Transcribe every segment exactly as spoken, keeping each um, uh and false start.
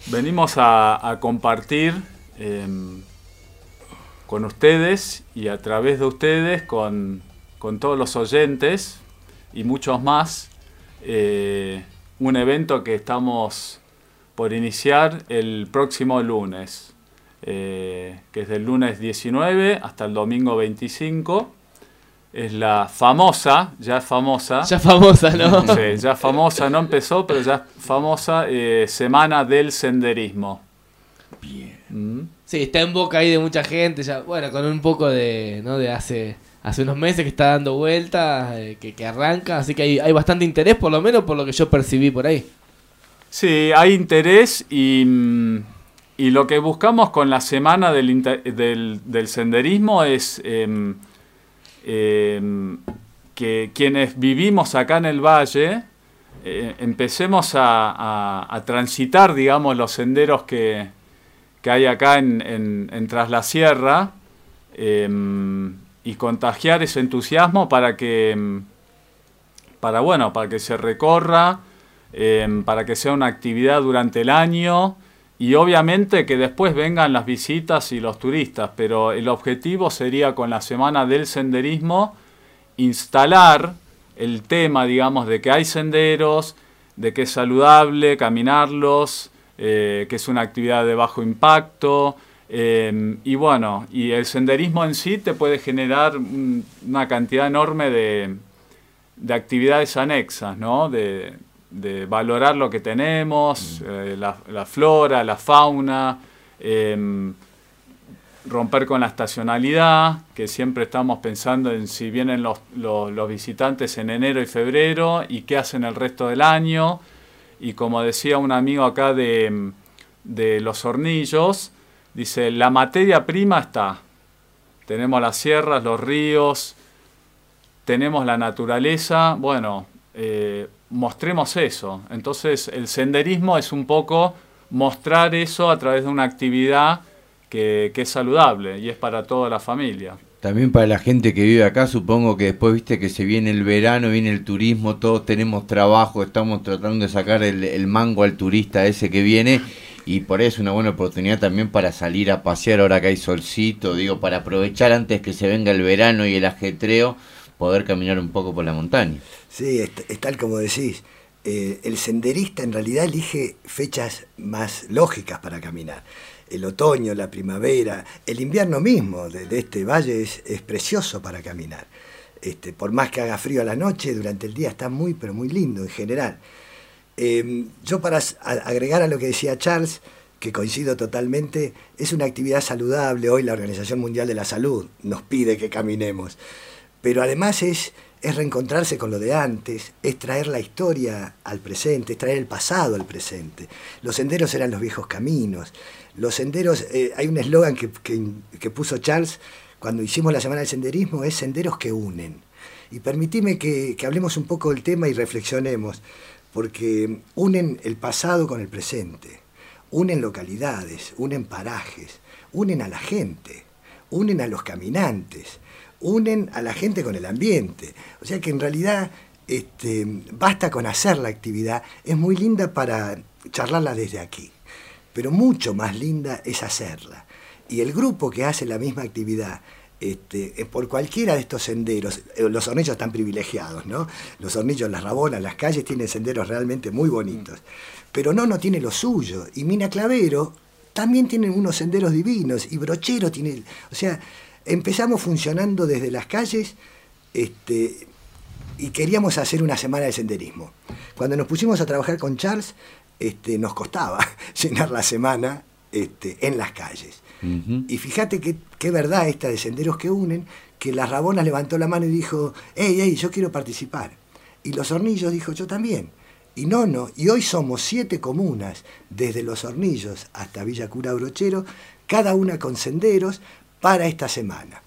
venimos a, a compartir eh, con ustedes y a través de ustedes con, con todos los oyentes y muchos más eh, un evento que estamos por iniciar el próximo lunes, eh, que es del lunes diecinueve hasta el domingo veinticinco. Es la famosa, ya famosa. Ya famosa, ¿no? Sí, ya famosa, no empezó, pero ya famosa eh, Semana del Senderismo. Bien. ¿Mm? Sí, está en boca ahí de mucha gente, ya, bueno, con un poco de, ¿no? De hace, hace unos meses que está dando vueltas, eh, que, que arranca, así que hay, hay bastante interés, por lo menos por lo que yo percibí por ahí. Sí, hay interés y, y lo que buscamos con la Semana del, inter, del, del Senderismo es... Eh, Eh, que quienes vivimos acá en el valle eh, empecemos a, a, a transitar, digamos, los senderos que, que hay acá en, en, en Tras la Sierra eh, y contagiar ese entusiasmo para que, para, bueno, para que se recorra, eh, para que sea una actividad durante el año. Y obviamente que después vengan las visitas y los turistas, pero el objetivo sería con la Semana del Senderismo instalar el tema, digamos, de que hay senderos, de que es saludable caminarlos, eh, que es una actividad de bajo impacto, eh, y bueno, y el senderismo en sí te puede generar un, una cantidad enorme de, de actividades anexas, ¿no? De, de valorar lo que tenemos, eh, la, la flora, la fauna, eh, romper con la estacionalidad, que siempre estamos pensando en si vienen los, los, los visitantes en enero y febrero y qué hacen el resto del año. Y como decía un amigo acá de, de Los Hornillos, dice, la materia prima está. Tenemos las sierras, los ríos, tenemos la naturaleza, bueno... Eh, mostremos eso. Entonces el senderismo es un poco mostrar eso a través de una actividad que, que es saludable y es para toda la familia. También para la gente que vive acá, supongo que después viste que se viene el verano, viene el turismo, todos tenemos trabajo, estamos tratando de sacar el, el mango al turista ese que viene y por eso es una buena oportunidad también para salir a pasear ahora que hay solcito, digo, para aprovechar antes que se venga el verano y el ajetreo, poder caminar un poco por la montaña. Sí, es, es tal como decís. Eh, el senderista en realidad elige fechas más lógicas para caminar. El otoño, la primavera, el invierno mismo de, de este valle es, es precioso para caminar. Este, por más que haga frío a la noche, durante el día está muy, pero muy lindo en general. Eh, yo para agregar a lo que decía Charles, que coincido totalmente, es una actividad saludable. Hoy la Organización Mundial de la Salud nos pide que caminemos. Pero además es, es reencontrarse con lo de antes, es traer la historia al presente, es traer el pasado al presente. Los senderos eran los viejos caminos. Los senderos, eh, hay un eslogan que, que, que puso Charles cuando hicimos la Semana del Senderismo, es senderos que unen. Y permitime que, que hablemos un poco del tema y reflexionemos, porque unen el pasado con el presente, unen localidades, unen parajes, unen a la gente, unen a los caminantes, unen a la gente con el ambiente. O sea que en realidad este, basta con hacer la actividad. Es muy linda para charlarla desde aquí, pero mucho más linda es hacerla. Y el grupo que hace la misma actividad, este, por cualquiera de estos senderos, los Hornillos están privilegiados, ¿no? Los Hornillos, las Rabonas, las calles tienen senderos realmente muy bonitos. Pero no, no tiene lo suyo. Y Mina Clavero también tiene unos senderos divinos. Y Brochero tiene... O sea... Empezamos funcionando desde las calles este, y queríamos hacer una semana de senderismo. Cuando nos pusimos a trabajar con Charles, este, nos costaba llenar la semana este, en las calles. Uh-huh. Y fíjate qué, qué verdad esta de senderos que unen, que las Rabonas levantó la mano y dijo, hey, hey, yo quiero participar. Y Los Hornillos dijo, yo también. Y Nono, y hoy somos siete comunas, desde Los Hornillos hasta Villa Cura Brochero, cada una con senderos, para esta semana.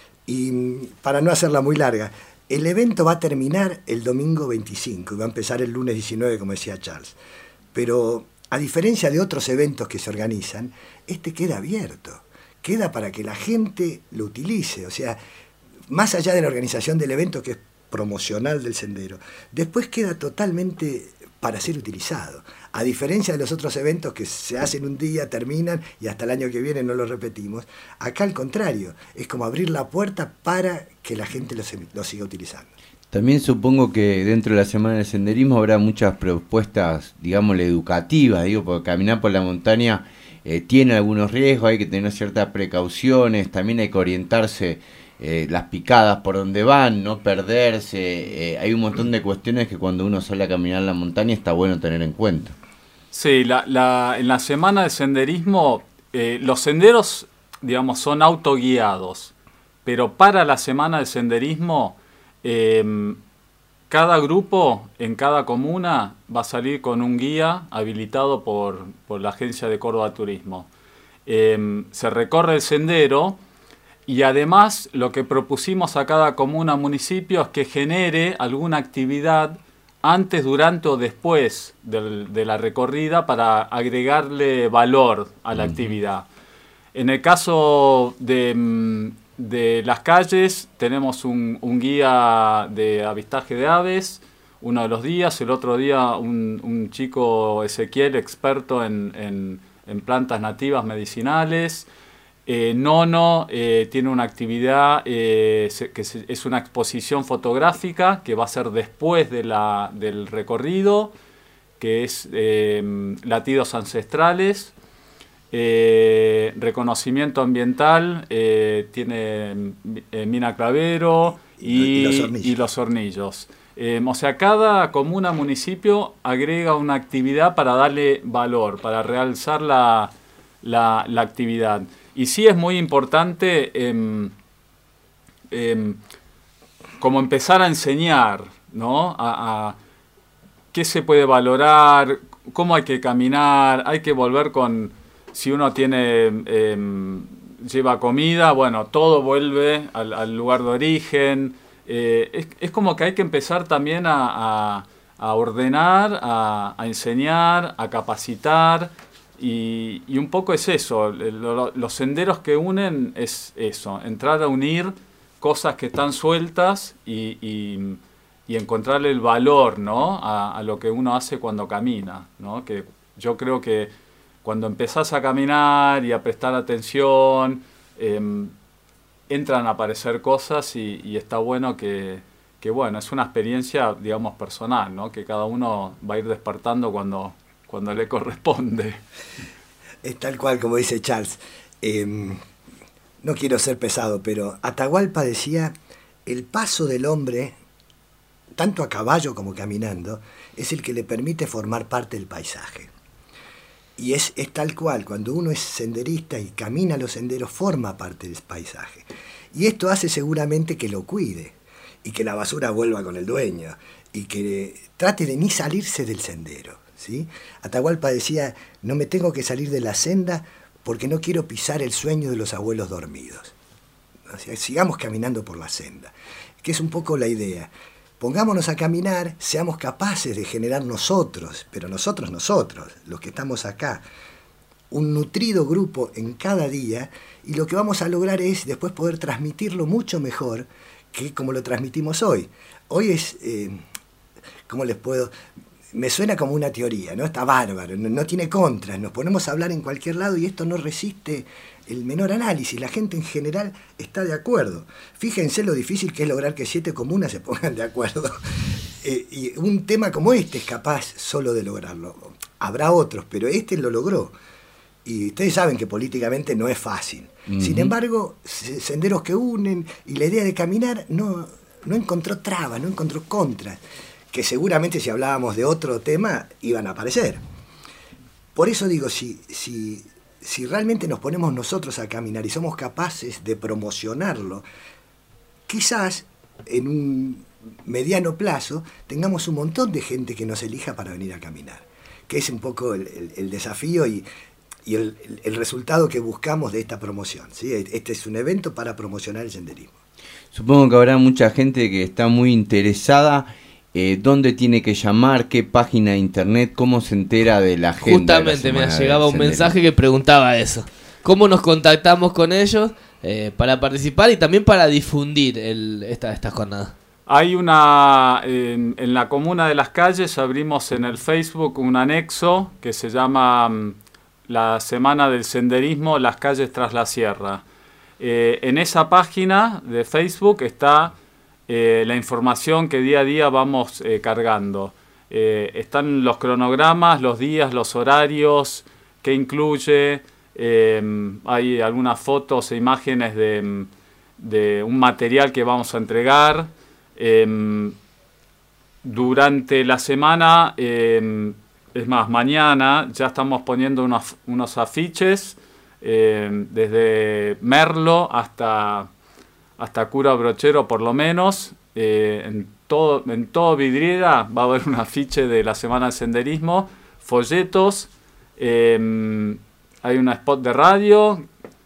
Y para no hacerla muy larga, el evento va a terminar el domingo veinticinco y va a empezar el lunes diecinueve, como decía Charles. Pero a diferencia de otros eventos que se organizan, este queda abierto, queda para que la gente lo utilice. O sea, más allá de la organización del evento, que es promocional del sendero, después queda totalmente para ser utilizado. A diferencia de los otros eventos que se hacen un día, terminan y hasta el año que viene no lo repetimos, acá al contrario, es como abrir la puerta para que la gente lo, lo siga utilizando. También supongo que dentro de la Semana del Senderismo habrá muchas propuestas, digamos, educativas, digo, porque caminar por la montaña eh, tiene algunos riesgos, hay que tener ciertas precauciones, también hay que orientarse eh, las picadas por donde van, no perderse, eh, hay un montón de cuestiones que cuando uno sale a caminar en la montaña está bueno tener en cuenta. Sí, la, la, en la Semana del Senderismo eh, los senderos, digamos, son autoguiados, pero para la Semana del Senderismo Eh, cada grupo en cada comuna va a salir con un guía habilitado por, por la Agencia de Córdoba Turismo. Eh, se recorre el sendero y además lo que propusimos a cada comuna o municipio es que genere alguna actividad antes, durante o después del, de la recorrida para agregarle valor a la uh-huh. actividad. En el caso de... De las calles tenemos un, un guía de avistaje de aves, uno de los días, el otro día un, un chico Ezequiel, experto en, en, en plantas nativas medicinales. Eh, Nono eh, tiene una actividad eh, se, que se, es una exposición fotográfica que va a ser después de la, del recorrido, que es eh, latidos ancestrales. Eh, reconocimiento ambiental, eh, tiene eh, Mina Clavero y, y, los hornillos. Y los hornillos. Eh, o sea, cada comuna, municipio agrega una actividad para darle valor, para realzar la, la, la actividad. Y sí es muy importante eh, eh, como empezar a enseñar, ¿no? A, a qué se puede valorar, cómo hay que caminar, hay que volver con... Si uno tiene eh, lleva comida, bueno, todo vuelve al, al lugar de origen. Eh, es, es como que hay que empezar también a, a, a ordenar, a, a enseñar, a capacitar. Y, y un poco es eso. Lo, los senderos que unen es eso. Entrar a unir cosas que están sueltas y, y, y encontrarle el valor, ¿no? a, a lo que uno hace cuando camina, ¿no? Que yo creo que cuando empezás a caminar y a prestar atención, eh, entran a aparecer cosas y, y está bueno que, que, bueno, es una experiencia, digamos, personal, ¿no? Que cada uno va a ir despertando cuando, cuando le corresponde. Es tal cual, como dice Charles. Eh, no quiero ser pesado, pero Atahualpa decía, el paso del hombre, tanto a caballo como caminando, es el que le permite formar parte del paisaje. Y es, es tal cual, cuando uno es senderista y camina los senderos, forma parte del paisaje. Y esto hace seguramente que lo cuide, y que la basura vuelva con el dueño, y que trate de ni salirse del sendero, ¿sí? Atahualpa decía, no me tengo que salir de la senda porque no quiero pisar el sueño de los abuelos dormidos. O sea, sigamos caminando por la senda, que es un poco la idea. Pongámonos a caminar, seamos capaces de generar nosotros, pero nosotros, nosotros, los que estamos acá, un nutrido grupo en cada día, y lo que vamos a lograr es después poder transmitirlo mucho mejor que como lo transmitimos hoy. Hoy es, eh, ¿cómo les puedo...? Me suena como una teoría, ¿no? Está bárbaro, no, no tiene contras, nos ponemos a hablar en cualquier lado y esto no resiste el menor análisis, la gente en general está de acuerdo. Fíjense lo difícil que es lograr que siete comunas se pongan de acuerdo. Eh, y un tema como este es capaz solo de lograrlo. Habrá otros, pero este lo logró. Y ustedes saben que políticamente no es fácil. Uh-huh. Sin embargo, senderos que unen y la idea de caminar no, no encontró trabas, no encontró contras, que seguramente si hablábamos de otro tema iban a aparecer. Por eso digo, si, si, si realmente nos ponemos nosotros a caminar y somos capaces de promocionarlo, quizás en un mediano plazo tengamos un montón de gente que nos elija para venir a caminar, que es un poco el, el, el desafío y, y el, el resultado que buscamos de esta promoción, ¿sí? Este es un evento para promocionar el senderismo. Supongo que habrá mucha gente que está muy interesada. Eh, ¿Dónde tiene que llamar? ¿Qué página de internet? ¿Cómo se entera de la agenda? Justamente me llegaba un mensaje que preguntaba eso. ¿Cómo nos contactamos con ellos eh, para participar y también para difundir el, esta, esta jornada? Hay una, en, en la Comuna de Las Calles abrimos en el Facebook un anexo que se llama um, la Semana del Senderismo, Las Calles tras la Sierra. Eh, en esa página de Facebook está eh, la información que día a día vamos eh, cargando. Eh, están los cronogramas, los días, los horarios, qué incluye, eh, hay algunas fotos e imágenes de, de un material que vamos a entregar. Eh, durante la semana, eh, es más, mañana ya estamos poniendo unos, unos afiches eh, desde Merlo hasta, hasta Cura Brochero por lo menos. Eh, en, todo, en todo Vidriera va a haber un afiche de la Semana del Senderismo, folletos, eh, hay un spot de radio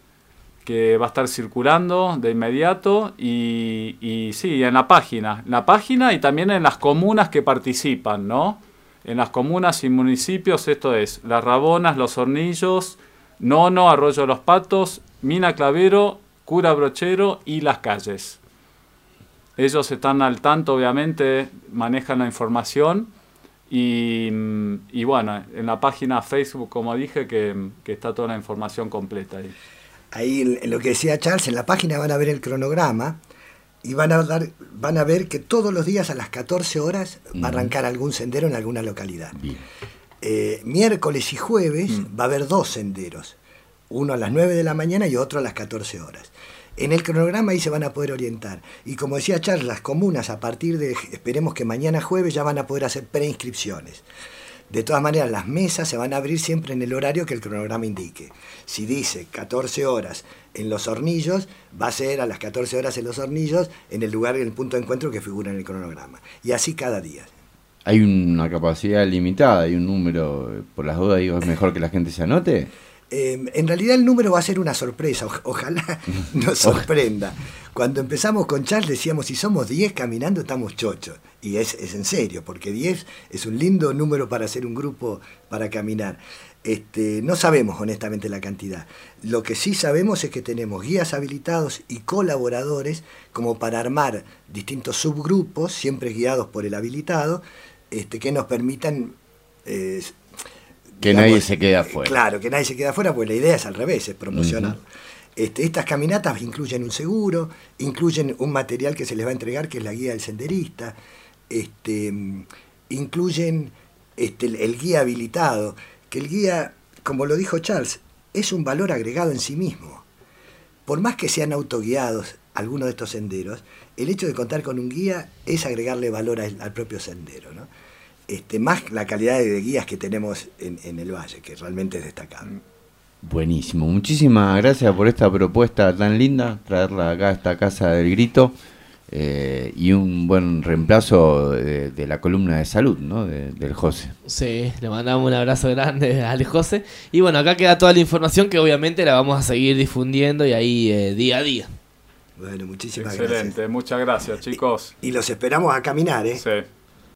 que va a estar circulando de inmediato y, y sí, en la página, en la página y también en las comunas que participan, ¿no? En las comunas y municipios, esto es, Las Rabonas, Los Hornillos, Nono, Arroyo de los Patos, Mina Clavero, Cura Brochero y Las Calles. Ellos están al tanto, obviamente, manejan la información y, y bueno, en la página Facebook, como dije, que, que está toda la información completa ahí. Ahí, en lo que decía Charles, en la página van a ver el cronograma y van a dar, van a ver que todos los días a las catorce horas va a arrancar algún sendero en alguna localidad. Eh, miércoles y jueves mm. va a haber dos senderos, uno a las nueve de la mañana y otro a las catorce horas. En el cronograma ahí se van a poder orientar. Y como decía Charles, las comunas a partir de, esperemos que mañana jueves ya van a poder hacer preinscripciones. De todas maneras, las mesas se van a abrir siempre en el horario que el cronograma indique. Si dice catorce horas en Los Hornillos, va a ser a las catorce horas en Los Hornillos, en el lugar, en el punto de encuentro que figura en el cronograma. Y así cada día. Hay una capacidad limitada, hay un número, por las dudas digo, es mejor que la gente se anote. Eh, en realidad el número va a ser una sorpresa, o, ojalá nos sorprenda. Cuando empezamos con Charles decíamos, si somos diez caminando estamos chochos. Y es, es en serio, porque diez es un lindo número para hacer un grupo para caminar. Este, no sabemos honestamente la cantidad. Lo que sí sabemos es que tenemos guías habilitados y colaboradores como para armar distintos subgrupos, siempre guiados por el habilitado, este, que nos permitan... Eh, que digamos, nadie se quede afuera. Claro, que nadie se quede afuera, pues la idea es al revés, es promocionar. Uh-huh. Este, estas caminatas incluyen un seguro, incluyen un material que se les va a entregar, que es la guía del senderista, este, incluyen este, el, el guía habilitado, que el guía, como lo dijo Charles, es un valor agregado en sí mismo. Por más que sean autoguiados algunos de estos senderos, el hecho de contar con un guía es agregarle valor al, al propio sendero, ¿no? Este, más la calidad de guías que tenemos en, en el valle, que realmente es destacable. Buenísimo, muchísimas gracias por esta propuesta tan linda, traerla acá a esta Casa del Grito, eh, y un buen reemplazo de, de la columna de salud, ¿no? De, del José. Sí, le mandamos un abrazo grande al José. Y bueno, acá queda toda la información que obviamente la vamos a seguir difundiendo y ahí eh, día a día. Bueno, muchísimas Excelente, gracias. muchas gracias, chicos. Y, y los esperamos a caminar, ¿eh? Sí.